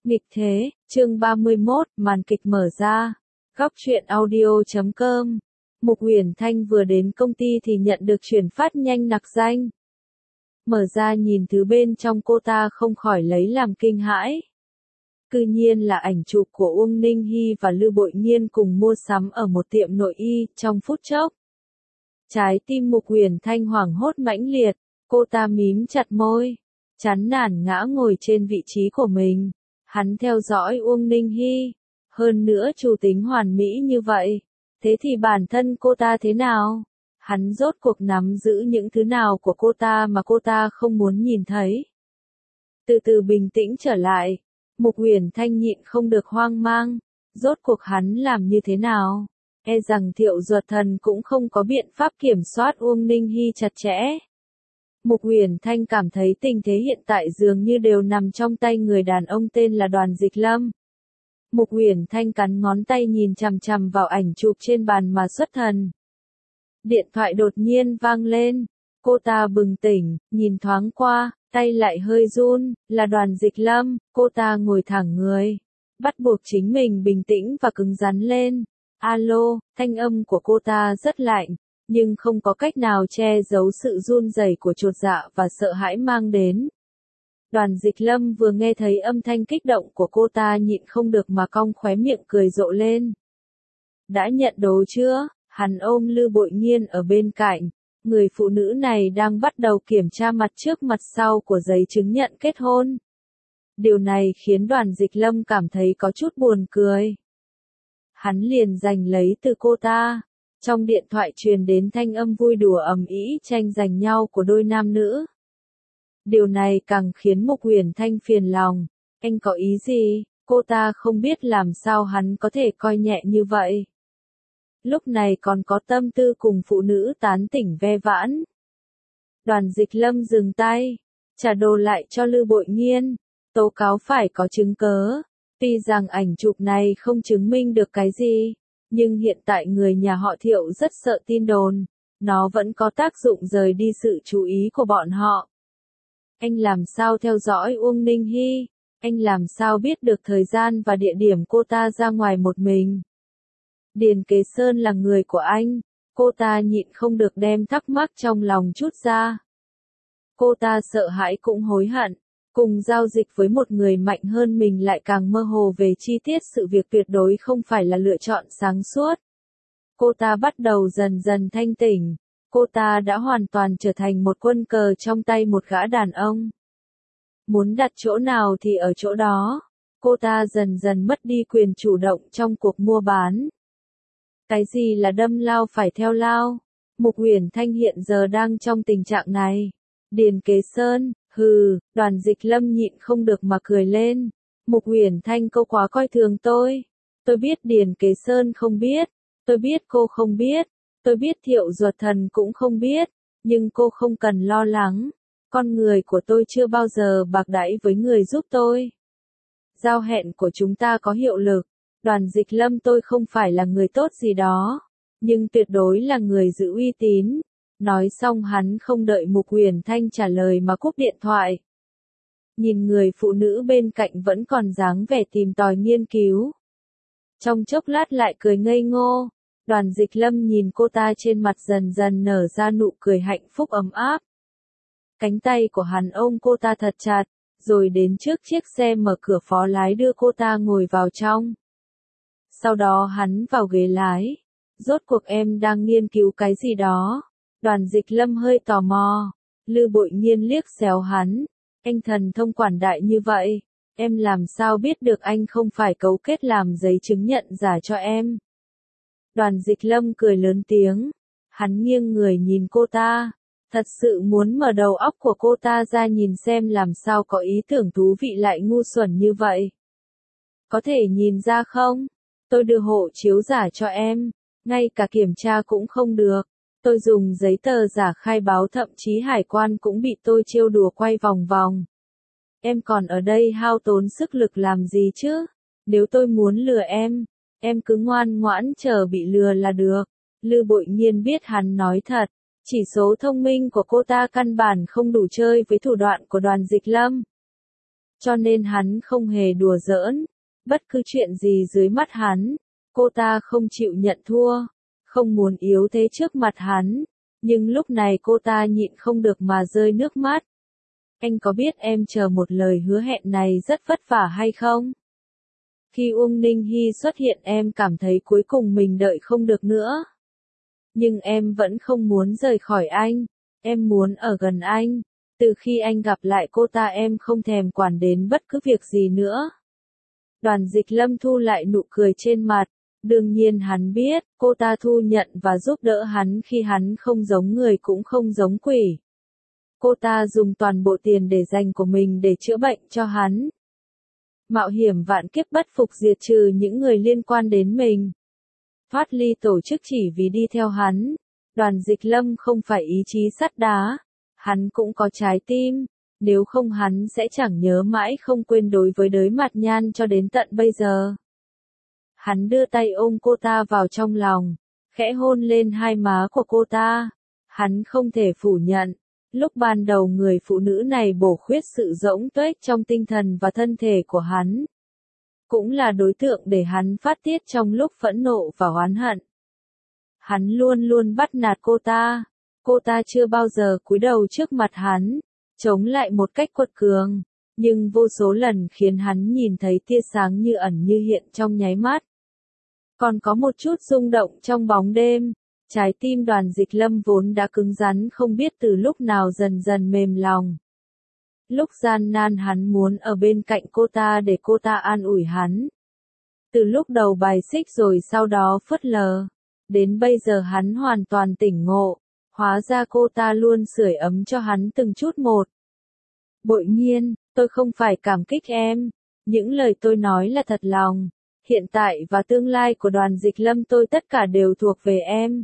Nghịch thế, chương 31, màn kịch mở ra. Góc truyện audio.com. Mục Uyển Thanh vừa đến công ty thì nhận được chuyển phát nhanh nặc danh. Mở ra nhìn thứ bên trong cô ta không khỏi lấy làm kinh hãi. Cư nhiên là ảnh chụp của Uông Ninh Hy và Lưu Bội Nhiên cùng mua sắm ở một tiệm nội y trong phút chốc. Trái tim Mục Uyển Thanh hoảng hốt mãnh liệt, cô ta mím chặt môi, chán nản ngã ngồi trên vị trí của mình. Hắn theo dõi Uông Ninh Hy, hơn nữa chủ tính hoàn mỹ như vậy, thế thì bản thân cô ta thế nào? Hắn rốt cuộc nắm giữ những thứ nào của cô ta mà cô ta không muốn nhìn thấy? Từ từ bình tĩnh trở lại, Mục Uyển Thanh nhịn không được hoang mang, rốt cuộc hắn làm như thế nào? E rằng Thiệu Duật Thần cũng không có biện pháp kiểm soát Uông Ninh Hy chặt chẽ. Mục Uyển Thanh cảm thấy tình thế hiện tại dường như đều nằm trong tay người đàn ông tên là Đoàn Dịch Lâm. Mục Uyển Thanh cắn ngón tay nhìn chằm chằm vào ảnh chụp trên bàn mà xuất thần. Điện thoại đột nhiên vang lên, cô ta bừng tỉnh, nhìn thoáng qua, tay lại hơi run, là Đoàn Dịch Lâm, cô ta ngồi thẳng người, bắt buộc chính mình bình tĩnh và cứng rắn lên. Alo, thanh âm của cô ta rất lạnh, nhưng không có cách nào che giấu sự run rẩy của chột dạ và sợ hãi mang đến. Đoàn Dịch Lâm vừa nghe thấy âm thanh kích động của cô ta nhịn không được mà cong khóe miệng cười rộ lên. Đã nhận đồ chưa? Hắn ôm Lưu Bội Nhiên ở bên cạnh, người phụ nữ này đang bắt đầu kiểm tra mặt trước mặt sau của giấy chứng nhận kết hôn. Điều này khiến Đoàn Dịch Lâm cảm thấy có chút buồn cười. Hắn liền giành lấy từ cô ta. Trong điện thoại truyền đến thanh âm vui đùa ầm ĩ tranh giành nhau của đôi nam nữ. Điều này càng khiến Mục Uyển Thanh phiền lòng. Anh có ý gì? Cô ta không biết làm sao hắn có thể coi nhẹ như vậy. Lúc này còn có tâm tư cùng phụ nữ tán tỉnh ve vãn. Đoàn Dịch Lâm dừng tay, trả đồ lại cho Lưu Bội Nhiên. Tố cáo phải có chứng cớ. Tuy rằng ảnh chụp này không chứng minh được cái gì, nhưng hiện tại người nhà họ Thiệu rất sợ tin đồn, nó vẫn có tác dụng rời đi sự chú ý của bọn họ. Anh làm sao theo dõi Uông Ninh Hy? Anh làm sao biết được thời gian và địa điểm cô ta ra ngoài một mình? Điền Kế Sơn là người của anh, cô ta nhịn không được đem thắc mắc trong lòng chút ra. Cô ta sợ hãi cũng hối hận. Cùng giao dịch với một người mạnh hơn mình lại càng mơ hồ về chi tiết sự việc tuyệt đối không phải là lựa chọn sáng suốt. Cô ta bắt đầu dần dần thanh tỉnh. Cô ta đã hoàn toàn trở thành một quân cờ trong tay một gã đàn ông. Muốn đặt chỗ nào thì ở chỗ đó. Cô ta dần dần mất đi quyền chủ động trong cuộc mua bán. Cái gì là đâm lao phải theo lao? Mục Uyển Thanh hiện giờ đang trong tình trạng này. Điền Kế Sơn. Hừ, Đoàn Dịch Lâm nhịn không được mà cười lên. Mục Uyển Thanh cô quá coi thường tôi. Tôi biết Điền Kế Sơn không biết. Tôi biết cô không biết. Tôi biết Thiệu Duật Thần cũng không biết. Nhưng cô không cần lo lắng. Con người của tôi chưa bao giờ bạc đãi với người giúp tôi. Giao hẹn của chúng ta có hiệu lực. Đoàn Dịch Lâm tôi không phải là người tốt gì đó. Nhưng tuyệt đối là người giữ uy tín. Nói xong hắn không đợi Mục Uyển Thanh trả lời mà cúp điện thoại. Nhìn người phụ nữ bên cạnh vẫn còn dáng vẻ tìm tòi nghiên cứu. Trong chốc lát lại cười ngây ngô, Đoàn Dịch Lâm nhìn cô ta trên mặt dần dần nở ra nụ cười hạnh phúc ấm áp. Cánh tay của hắn ôm cô ta thật chặt, rồi đến trước chiếc xe mở cửa phó lái đưa cô ta ngồi vào trong. Sau đó hắn vào ghế lái. Rốt cuộc em đang nghiên cứu cái gì đó? Đoàn Dịch Lâm hơi tò mò. Lưu Bội Nhiên liếc xéo hắn. Anh thần thông quảng đại như vậy, em làm sao biết được anh không phải cấu kết làm giấy chứng nhận giả cho em? Đoàn Dịch Lâm cười lớn tiếng. Hắn nghiêng người nhìn cô ta. Thật sự muốn mở đầu óc của cô ta ra nhìn xem làm sao có ý tưởng thú vị lại ngu xuẩn như vậy. Có thể nhìn ra không? Tôi đưa hộ chiếu giả cho em, ngay cả kiểm tra cũng không được. Tôi dùng giấy tờ giả khai báo thậm chí hải quan cũng bị tôi trêu đùa quay vòng vòng. Em còn ở đây hao tốn sức lực làm gì chứ? Nếu tôi muốn lừa em cứ ngoan ngoãn chờ bị lừa là được. Lưu Bội Nhiên biết hắn nói thật. Chỉ số thông minh của cô ta căn bản không đủ chơi với thủ đoạn của Đoàn Dịch Lâm. cho nên hắn không hề đùa giỡn. Bất cứ chuyện gì dưới mắt hắn, cô ta không chịu nhận thua, không muốn yếu thế trước mặt hắn, nhưng lúc này cô ta nhịn không được mà rơi nước mắt. Anh có biết em chờ một lời hứa hẹn này rất vất vả hay không? Khi Uông Ninh Hy xuất hiện em cảm thấy cuối cùng mình đợi không được nữa. Nhưng em vẫn không muốn rời khỏi anh, em muốn ở gần anh. Từ khi anh gặp lại cô ta em không thèm quản đến bất cứ việc gì nữa. Đoàn Dịch Lâm thu lại nụ cười trên mặt, đương nhiên hắn biết, cô ta thu nhận và giúp đỡ hắn khi hắn không giống người cũng không giống quỷ. Cô ta dùng toàn bộ tiền để dành của mình để chữa bệnh cho hắn. Mạo hiểm vạn kiếp bất phục diệt trừ những người liên quan đến mình. Thoát ly tổ chức chỉ vì đi theo hắn. Đoàn Dịch Lâm không phải ý chí sắt đá. Hắn cũng có trái tim. Nếu không hắn sẽ chẳng nhớ mãi không quên đối với đới Mạt Nhan cho đến tận bây giờ. Hắn đưa tay ôm cô ta vào trong lòng, khẽ hôn lên hai má của cô ta. Hắn không thể phủ nhận, lúc ban đầu người phụ nữ này bổ khuyết sự rỗng tuếch trong tinh thần và thân thể của hắn. Cũng là đối tượng để hắn phát tiết trong lúc phẫn nộ và oán hận. Hắn luôn luôn bắt nạt cô ta chưa bao giờ cúi đầu trước mặt hắn, chống lại một cách quật cường, nhưng vô số lần khiến hắn nhìn thấy tia sáng như ẩn như hiện trong nháy mắt. Còn có một chút rung động trong bóng đêm, trái tim Đoàn Dịch Lâm vốn đã cứng rắn không biết từ lúc nào dần dần mềm lòng. Lúc gian nan hắn muốn ở bên cạnh cô ta để cô ta an ủi hắn. Từ lúc đầu bài xích rồi sau đó phớt lờ, đến bây giờ hắn hoàn toàn tỉnh ngộ, hóa ra cô ta luôn sưởi ấm cho hắn từng chút một. Bội Nhiên, tôi không phải cảm kích em, những lời tôi nói là thật lòng, hiện tại và tương lai của Đoàn Dịch Lâm tôi tất cả đều thuộc về em.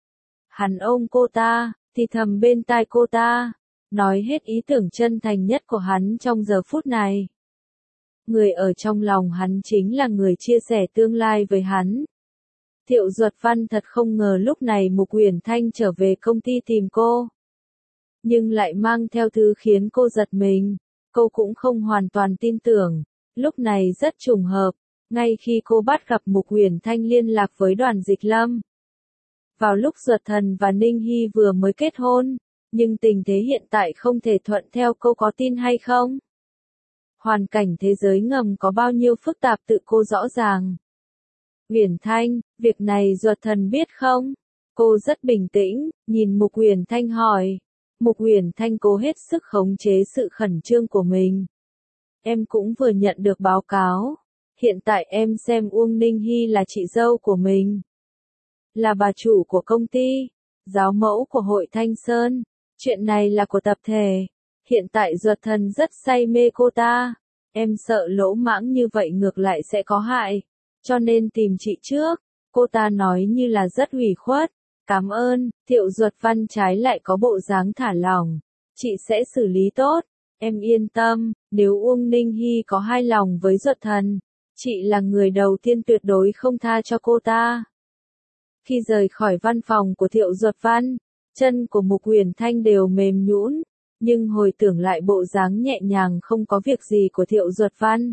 Hắn ôm cô ta, thì thầm bên tai cô ta, nói hết ý tưởng chân thành nhất của hắn trong giờ phút này. Người ở trong lòng hắn chính là người chia sẻ tương lai với hắn. Thiệu Duật Văn thật không ngờ lúc này Mục Uyển Thanh trở về công ty tìm cô. Nhưng lại mang theo thứ khiến cô giật mình, cô cũng không hoàn toàn tin tưởng, lúc này rất trùng hợp, ngay khi cô bắt gặp Mục Uyển Thanh liên lạc với Đoàn Dịch Lâm. Vào lúc Duật Thần và Ninh Hy vừa mới kết hôn, nhưng tình thế hiện tại không thể thuận theo cô có tin hay không? Hoàn cảnh thế giới ngầm có bao nhiêu phức tạp tự cô rõ ràng. Uyển Thanh, việc này Duật Thần biết không? Cô rất bình tĩnh, nhìn Mục Uyển Thanh hỏi. Mục Uyển Thanh cố hết sức khống chế sự khẩn trương của mình. Em cũng vừa nhận được báo cáo. Hiện tại em xem Uông Ninh Hy là chị dâu của mình. Là bà chủ của công ty, giáo mẫu của hội Thanh Sơn. Chuyện này là của tập thể. Hiện tại Duật Thần rất say mê cô ta. Em sợ lỗ mãng như vậy ngược lại sẽ có hại. Cho nên tìm chị trước. Cô ta nói như là rất ủy khuất. Cảm ơn, Thiệu Duật Văn trái lại có bộ dáng thả lỏng. Chị sẽ xử lý tốt. Em yên tâm, nếu Uông Ninh Hy có hai lòng với Duật Thần, chị là người đầu tiên tuyệt đối không tha cho cô ta. Khi rời khỏi văn phòng của Thiệu Duật Văn, chân của Mục Uyển Thanh đều mềm nhũn, nhưng hồi tưởng lại bộ dáng nhẹ nhàng không có việc gì của Thiệu Duật Văn.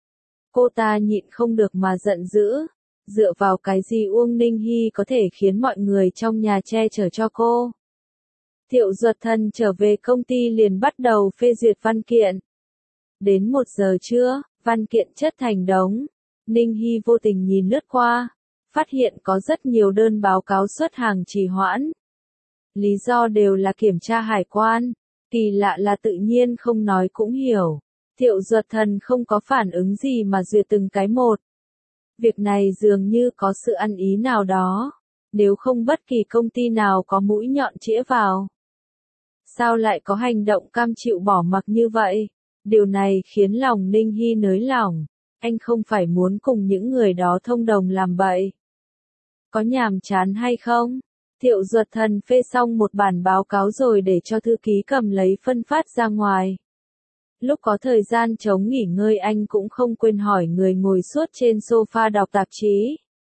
Cô ta nhịn không được mà giận dữ, dựa vào cái gì Uông Ninh Hy có thể khiến mọi người trong nhà che chở cho cô. Thiệu Duật Thần trở về công ty liền bắt đầu phê duyệt văn kiện. Đến 1 giờ trưa, văn kiện chất thành đống. Ninh Hy vô tình nhìn lướt qua, phát hiện có rất nhiều đơn báo cáo xuất hàng trì hoãn. Lý do đều là kiểm tra hải quan, kỳ lạ là tự nhiên không nói cũng hiểu. Thiệu Duật Thần không có phản ứng gì mà duyệt từng cái một. Việc này dường như có sự ăn ý nào đó, nếu không bất kỳ công ty nào có mũi nhọn chĩa vào. Sao lại có hành động cam chịu bỏ mặc như vậy? Điều này khiến lòng Ninh Hy nới lỏng. Anh không phải muốn cùng những người đó thông đồng làm bậy. Có nhàm chán hay không? Thiệu Duật Thần phê xong một bản báo cáo rồi để cho thư ký cầm lấy phân phát ra ngoài. Lúc có thời gian trống nghỉ ngơi anh cũng không quên hỏi người ngồi suốt trên sofa đọc tạp chí.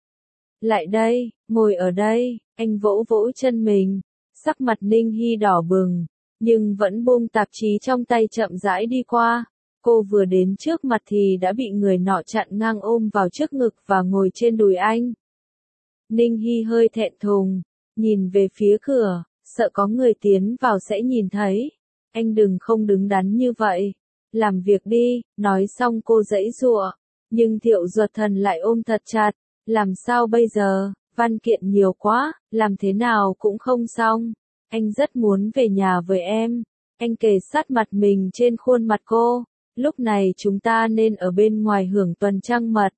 Lại đây, ngồi ở đây, anh vỗ vỗ chân mình, sắc mặt Ninh Hy đỏ bừng, nhưng vẫn buông tạp chí trong tay chậm rãi đi qua. Cô vừa đến trước mặt thì đã bị người nọ chặn ngang ôm vào trước ngực và ngồi trên đùi anh. Ninh Hy hơi thẹn thùng, nhìn về phía cửa, sợ có người tiến vào sẽ nhìn thấy. Anh đừng không đứng đắn như vậy. Làm việc đi, nói xong cô giãy giụa. Nhưng Thiệu Duật Thần lại ôm thật chặt. Làm sao bây giờ, văn kiện nhiều quá, làm thế nào cũng không xong. Anh rất muốn về nhà với em. Anh kề sát mặt mình trên khuôn mặt cô. Lúc này chúng ta nên ở bên ngoài hưởng tuần trăng mật.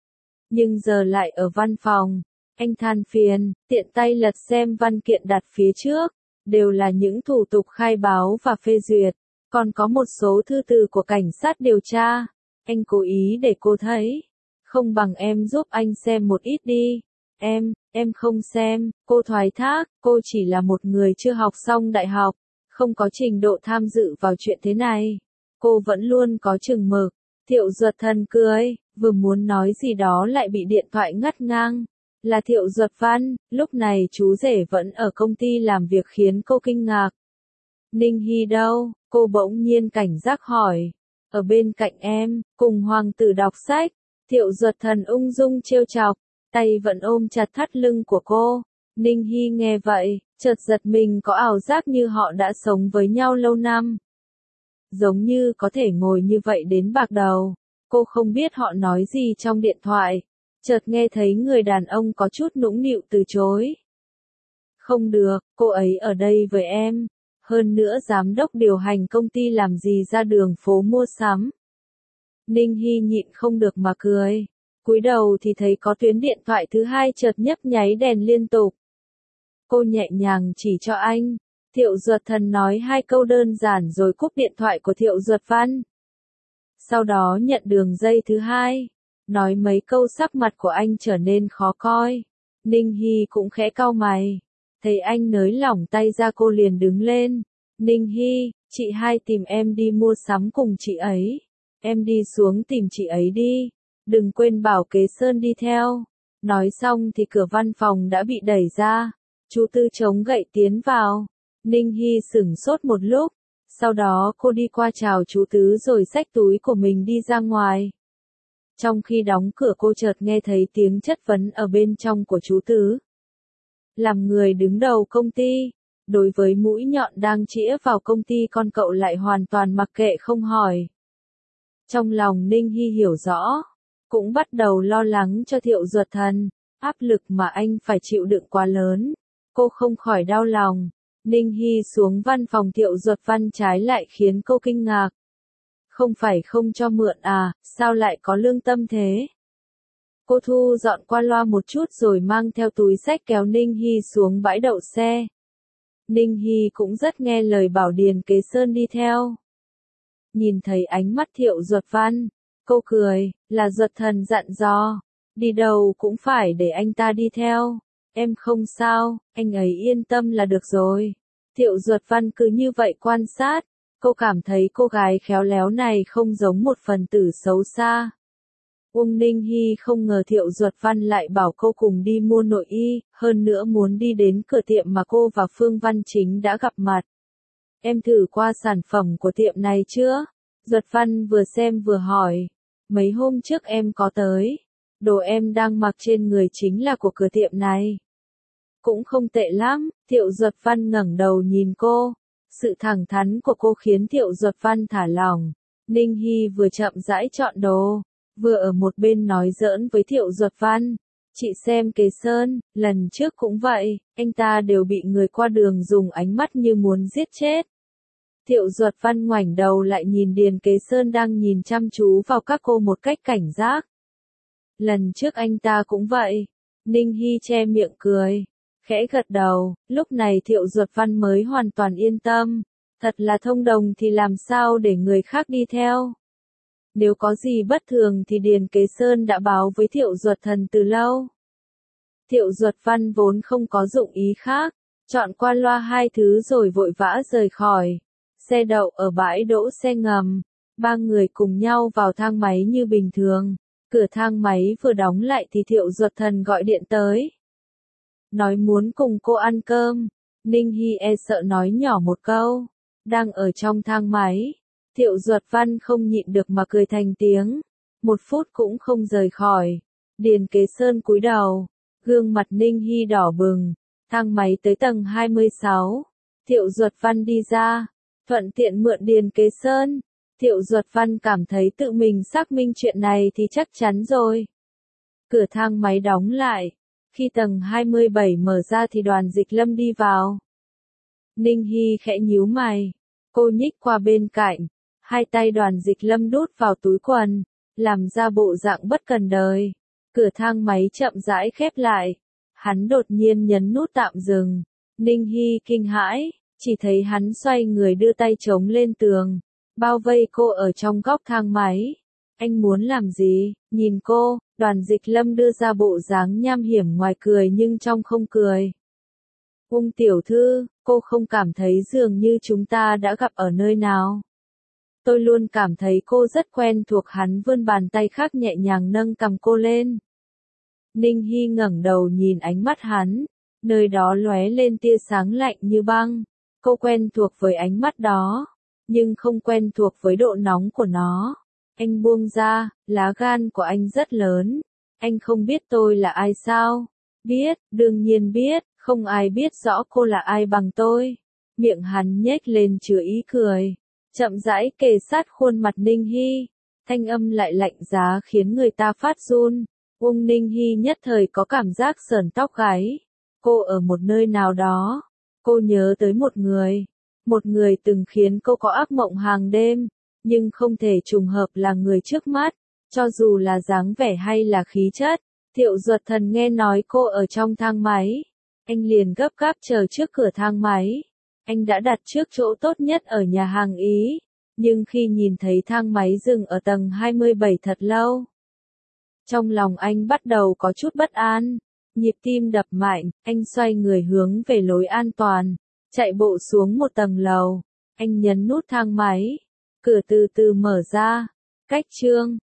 Nhưng giờ lại ở văn phòng. Anh than phiền, tiện tay lật xem văn kiện đặt phía trước. Đều là những thủ tục khai báo và phê duyệt. Còn có một số thư từ của cảnh sát điều tra. Anh cố ý để cô thấy. Không bằng em giúp anh xem một ít đi. Em không xem, cô thoái thác, cô chỉ là một người chưa học xong đại học. Không có trình độ tham dự vào chuyện thế này. Cô vẫn luôn có chừng mực. Thiệu Duật Thần cười, vừa muốn nói gì đó lại bị điện thoại ngắt ngang. Là Thiệu Duật Văn, lúc này chú rể vẫn ở công ty làm việc khiến cô kinh ngạc. Ninh Hy đâu? Cô bỗng nhiên cảnh giác hỏi. Ở bên cạnh em, cùng hoàng tử đọc sách. Thiệu Duật Thần ung dung trêu chọc, tay vẫn ôm chặt thắt lưng của cô. Ninh Hy nghe vậy, chợt giật mình có ảo giác như họ đã sống với nhau lâu năm. Giống như có thể ngồi như vậy đến bạc đầu. Cô không biết họ nói gì trong điện thoại. Chợt nghe thấy người đàn ông có chút nũng nịu từ chối. Không được, cô ấy ở đây với em. Hơn nữa giám đốc điều hành công ty làm gì ra đường phố mua sắm. Ninh Hy nhịn không được mà cười. Cúi đầu thì thấy có tuyến điện thoại thứ hai chợt nhấp nháy đèn liên tục. Cô nhẹ nhàng chỉ cho anh. Thiệu Duật Thần nói hai câu đơn giản rồi cúp điện thoại của Thiệu Duật Văn. Sau đó nhận đường dây thứ hai. Nói mấy câu sắc mặt của anh trở nên khó coi. Ninh Hy cũng khẽ cau mày. Thấy anh nới lỏng tay ra cô liền đứng lên. Ninh Hy, chị hai tìm em đi mua sắm cùng chị ấy. Em đi xuống tìm chị ấy đi. Đừng quên bảo Kế Sơn đi theo. Nói xong thì cửa văn phòng đã bị đẩy ra. Chú Tư chống gậy tiến vào. Ninh Hy sửng sốt một lúc. Sau đó cô đi qua chào chú Tứ rồi xách túi của mình đi ra ngoài. Trong khi đóng cửa cô chợt nghe thấy tiếng chất vấn ở bên trong của chú Tứ. Làm người đứng đầu công ty, đối với mũi nhọn đang chĩa vào công ty con cậu lại hoàn toàn mặc kệ không hỏi. Trong lòng Ninh Hy hiểu rõ, cũng bắt đầu lo lắng cho Thiệu Duật Thần, áp lực mà anh phải chịu đựng quá lớn. Cô không khỏi đau lòng. Ninh Hy xuống văn phòng Thiệu Duật Văn trái lại khiến cô kinh ngạc. Không phải không cho mượn à, sao lại có lương tâm thế? Cô thu dọn qua loa một chút rồi mang theo túi xách kéo Ninh Hy xuống bãi đậu xe. Ninh Hy cũng rất nghe lời bảo Điền Kế Sơn đi theo. Nhìn thấy ánh mắt Thiệu Duật Văn, cô cười, là Duật Thần dặn dò, đi đâu cũng phải để anh ta đi theo. Em không sao, anh ấy yên tâm là được rồi. Thiệu Duật Văn cứ như vậy quan sát, cô cảm thấy cô gái khéo léo này không giống một phần tử xấu xa. Ninh Hy không ngờ Thiệu Duật Văn lại bảo cô cùng đi mua nội y, hơn nữa muốn đi đến cửa tiệm mà cô và Phương Văn Chính đã gặp mặt. Em thử qua sản phẩm của tiệm này chưa? Duật Văn vừa xem vừa hỏi. Mấy hôm trước em có tới. Đồ em đang mặc trên người chính là của cửa tiệm này. Cũng không tệ lắm, Thiệu Duật Văn ngẩng đầu nhìn cô. Sự thẳng thắn của cô khiến Thiệu Duật Văn thả lỏng. Ninh Hy vừa chậm rãi chọn đồ, vừa ở một bên nói giỡn với Thiệu Duật Văn. Chị xem Kế Sơn, lần trước cũng vậy, anh ta đều bị người qua đường dùng ánh mắt như muốn giết chết. Thiệu Duật Văn ngoảnh đầu lại nhìn Điền Kế Sơn đang nhìn chăm chú vào các cô một cách cảnh giác. Lần trước anh ta cũng vậy. Ninh Hy che miệng cười, khẽ gật đầu, lúc này Thiệu Duật Văn mới hoàn toàn yên tâm. Thật là thông đồng thì làm sao để người khác đi theo. Nếu có gì bất thường thì Điền Kế Sơn đã báo với Thiệu Duật Thần từ lâu. Thiệu Duật Văn vốn không có dụng ý khác, chọn qua loa hai thứ rồi vội vã rời khỏi. Xe đậu ở bãi đỗ xe ngầm, ba người cùng nhau vào thang máy như bình thường. Cửa thang máy vừa đóng lại thì Thiệu Duật Thần gọi điện tới. Nói muốn cùng cô ăn cơm. Ninh Hy e sợ nói nhỏ một câu. Đang ở trong thang máy. Thiệu Duật Văn không nhịn được mà cười thành tiếng. 1 phút cũng không rời khỏi. Điền Kế Sơn cúi đầu. Gương mặt Ninh Hy đỏ bừng. Thang máy tới tầng 26. Thiệu Duật Văn đi ra. Thuận tiện mượn Điền Kế Sơn. Thiệu Duật Văn cảm thấy tự mình xác minh chuyện này thì chắc chắn rồi. Cửa thang máy đóng lại. Khi tầng 27 mở ra thì Đoàn Dịch Lâm đi vào. Ninh Hy khẽ nhíu mày. Cô nhích qua bên cạnh. Hai tay Đoàn Dịch Lâm đút vào túi quần. Làm ra bộ dạng bất cần đời. Cửa thang máy chậm rãi khép lại. Hắn đột nhiên nhấn nút tạm dừng. Ninh Hy kinh hãi. Chỉ thấy hắn xoay người đưa tay chống lên tường. Bao vây cô ở trong góc thang máy. Anh muốn làm gì? Nhìn cô, Đoàn Dịch Lâm đưa ra bộ dáng nham hiểm ngoài cười nhưng trong không cười. Ung tiểu thư, cô không cảm thấy dường như chúng ta đã gặp ở nơi nào. Tôi luôn cảm thấy cô rất quen thuộc. Hắn vươn bàn tay khác nhẹ nhàng nâng cằm cô lên. Ninh Hy ngẩng đầu nhìn ánh mắt hắn. Nơi đó lóe lên tia sáng lạnh như băng. Cô quen thuộc với ánh mắt đó. Nhưng không quen thuộc với độ nóng của nó. Anh buông ra, lá gan của anh rất lớn. Anh không biết tôi là ai sao? Biết, đương nhiên biết, không ai biết rõ cô là ai bằng tôi. Miệng hắn nhếch lên chứa ý cười. Chậm rãi kề sát khuôn mặt Ninh Hy. Thanh âm lại lạnh giá khiến người ta phát run. Ninh Hy nhất thời có cảm giác sởn tóc gáy. Cô ở một nơi nào đó. Cô nhớ tới một người. Một người từng khiến cô có ác mộng hàng đêm. Nhưng không thể trùng hợp là người trước mắt. Cho dù là dáng vẻ hay là khí chất. Thiệu Duật Thần nghe nói cô ở trong thang máy. Anh liền gấp gáp chờ trước cửa thang máy. Anh đã đặt trước chỗ tốt nhất ở nhà hàng Ý. Nhưng khi nhìn thấy thang máy dừng ở tầng 27 thật lâu. Trong lòng anh bắt đầu có chút bất an. Nhịp tim đập mạnh, anh xoay người hướng về lối an toàn. Chạy bộ xuống một tầng lầu. Anh nhấn nút thang máy. Cửa từ từ mở ra. Cách chương